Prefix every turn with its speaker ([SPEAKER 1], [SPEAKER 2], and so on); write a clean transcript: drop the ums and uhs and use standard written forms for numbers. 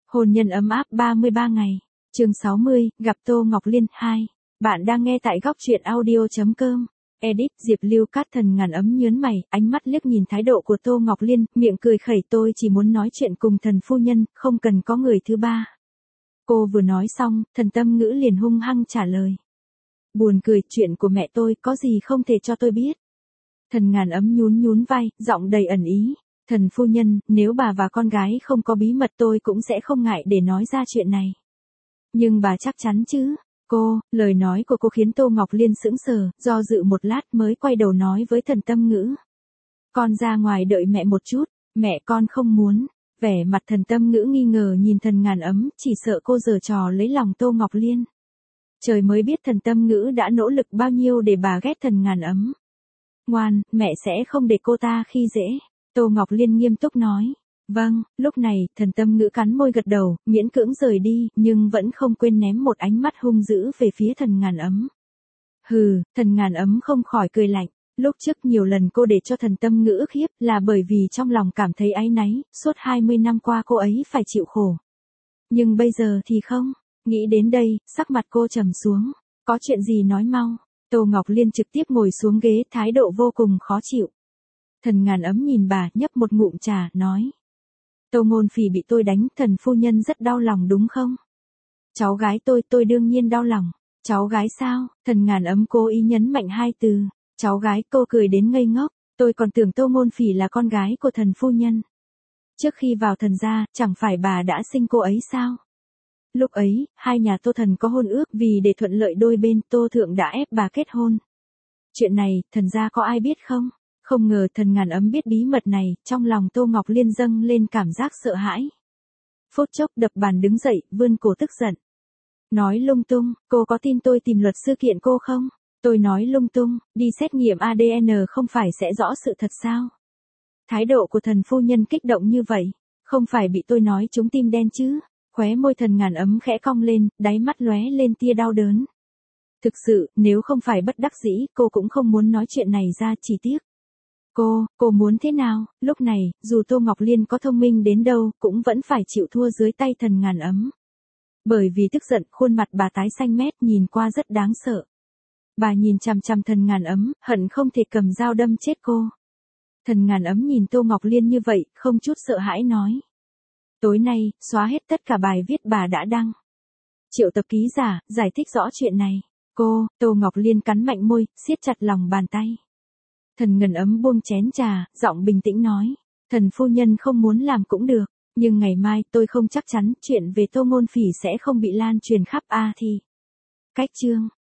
[SPEAKER 1] Hôn nhân ấm áp 33 ngày. Chương 60, gặp Tô Ngọc Liên 2. Bạn đang nghe tại góc truyện audio.com. Edit Diệp Lưu Cát Thần ngàn ấm nhớn mày, ánh mắt liếc nhìn thái độ của Tô Ngọc Liên, miệng cười khẩy, tôi chỉ muốn nói chuyện cùng thần phu nhân, không cần có người thứ ba. Cô vừa nói xong, thần Tâm Ngữ liền hung hăng trả lời. Buồn cười, chuyện của mẹ tôi có gì không thể cho tôi biết. Thần ngàn ấm nhún nhún vai, giọng đầy ẩn ý. Thần phu nhân, nếu bà và con gái không có bí mật tôi cũng sẽ không ngại để nói ra chuyện này. Nhưng bà chắc chắn chứ? Lời nói của cô khiến Tô Ngọc Liên sững sờ, do dự một lát mới quay đầu nói với thần Tâm Ngữ. Con ra ngoài đợi mẹ một chút, mẹ con không muốn. Vẻ mặt thần Tâm Ngữ nghi ngờ nhìn thần ngàn ấm, chỉ sợ cô giở trò lấy lòng Tô Ngọc Liên. Trời mới biết thần Tâm Ngữ đã nỗ lực bao nhiêu để bà ghét thần ngàn ấm. Ngoan, mẹ sẽ không để cô ta khi dễ. Tô Ngọc Liên nghiêm túc nói. Vâng, lúc này, thần Tâm Ngữ cắn môi gật đầu, miễn cưỡng rời đi, nhưng vẫn không quên ném một ánh mắt hung dữ về phía thần ngàn ấm. Hừ, thần ngàn ấm không khỏi cười lạnh. Lúc trước nhiều lần cô để cho thần Tâm Ngữ ức hiếp là bởi vì trong lòng cảm thấy áy náy, suốt 20 năm qua cô ấy phải chịu khổ. Nhưng bây giờ thì không. Nghĩ đến đây, sắc mặt cô trầm xuống. Có chuyện gì nói mau. Tô Ngọc Liên trực tiếp ngồi xuống ghế, thái độ vô cùng khó chịu. Thần ngàn ấm nhìn bà, nhấp một ngụm trà, nói. Tô Ngôn Phỉ bị tôi đánh, thần phu nhân rất đau lòng đúng không? Cháu gái tôi đương nhiên đau lòng. Cháu gái sao? Thần ngàn ấm cố ý nhấn mạnh hai từ. Cháu gái, cô cười đến ngây ngốc. Tôi còn tưởng Tô Ngôn Phỉ là con gái của thần phu nhân. Trước khi vào thần gia, chẳng phải bà đã sinh cô ấy sao? Lúc ấy, hai nhà Tô thần có hôn ước, vì để thuận lợi đôi bên, Tô thượng đã ép bà kết hôn. Chuyện này, thần gia có ai biết không? Không ngờ thần ngàn ấm biết bí mật này, trong lòng Tô Ngọc Liên dâng lên cảm giác sợ hãi. Phút chốc đập bàn đứng dậy, vươn cổ tức giận. Nói lung tung, cô có tin tôi tìm luật sư kiện cô không? Tôi nói lung tung, đi xét nghiệm ADN không phải sẽ rõ sự thật sao? Thái độ của thần phu nhân kích động như vậy, không phải bị tôi nói trúng tim đen chứ? Khóe môi thần ngàn ấm khẽ cong lên, đáy mắt lóe lên tia đau đớn. Thực sự, nếu không phải bất đắc dĩ, cô cũng không muốn nói chuyện này ra, chỉ tiếc. Cô muốn thế nào? Lúc này, dù Tô Ngọc Liên có thông minh đến đâu, cũng vẫn phải chịu thua dưới tay thần ngàn ấm. Bởi vì tức giận, khuôn mặt bà tái xanh mét, nhìn qua rất đáng sợ. Bà nhìn chằm chằm thần ngàn ấm, hận không thể cầm dao đâm chết cô. Thần ngàn ấm nhìn Tô Ngọc Liên như vậy, không chút sợ hãi nói. Tối nay, xóa hết tất cả bài viết bà đã đăng. Triệu tập ký giả, giải thích rõ chuyện này. Tô Ngọc Liên cắn mạnh môi, siết chặt lòng bàn tay. Thần ngần ấm buông chén trà, giọng bình tĩnh nói. Thần phu nhân không muốn làm cũng được, nhưng ngày mai tôi không chắc chắn chuyện về Tô Ngôn Phỉ sẽ không bị lan truyền khắp thì. Cách chương.